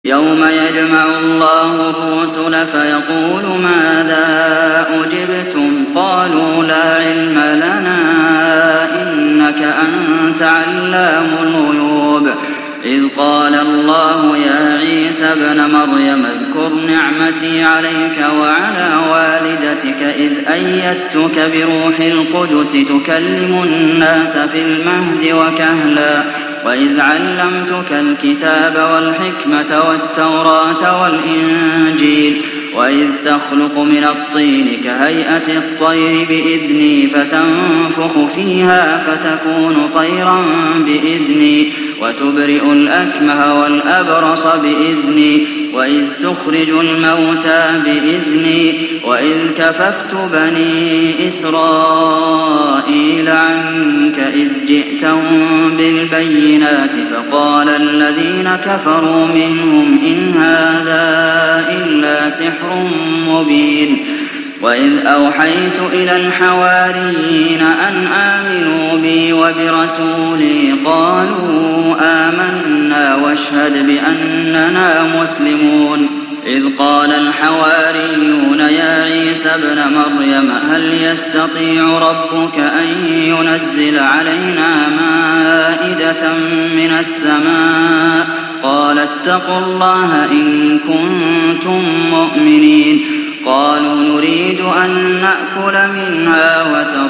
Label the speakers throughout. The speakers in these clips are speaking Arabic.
Speaker 1: يوم يجمع الله الرسل فيقول ماذا أجبتم قالوا لا علم لنا إنك أنت علام الغيوب إذ قال الله يا عيسى ابن مريم اذكر نعمتي عليك وعلى والدتك إذ أيدتك بروح القدس تكلم الناس في المهد وكهلا وإذ علمتك الكتاب والحكمة والتوراة والإنجيل وإذ تخلق من الطين كهيئة الطير بإذني فتنفخ فيها فتكون طيرا بإذني وتبرئ الأكمه والأبرص بإذني وإذ تخرج الموتى بإذني وإذ كففت بني إسرائيل عنك إذ جئتهم بالبينات فقال الذين كفروا منهم إن هذا إلا سحر مبين وإذ أوحيت إلى الحواريين أن آمنوا بي وبرسولي قالوا آمنا واشهد بأننا مسلمون إذ قال الحواريون يا عيسى ابن مريم هل يستطيع ربك أن ينزل علينا مائدة من السماء قال اتقوا الله إن كنتم مؤمنين قالوا نريد أن نأكل منها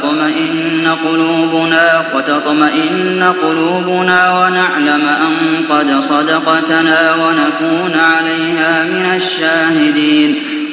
Speaker 1: وتطمئن قلوبنا ونعلم أن قد صدقتنا ونكون عليها من الشاهدين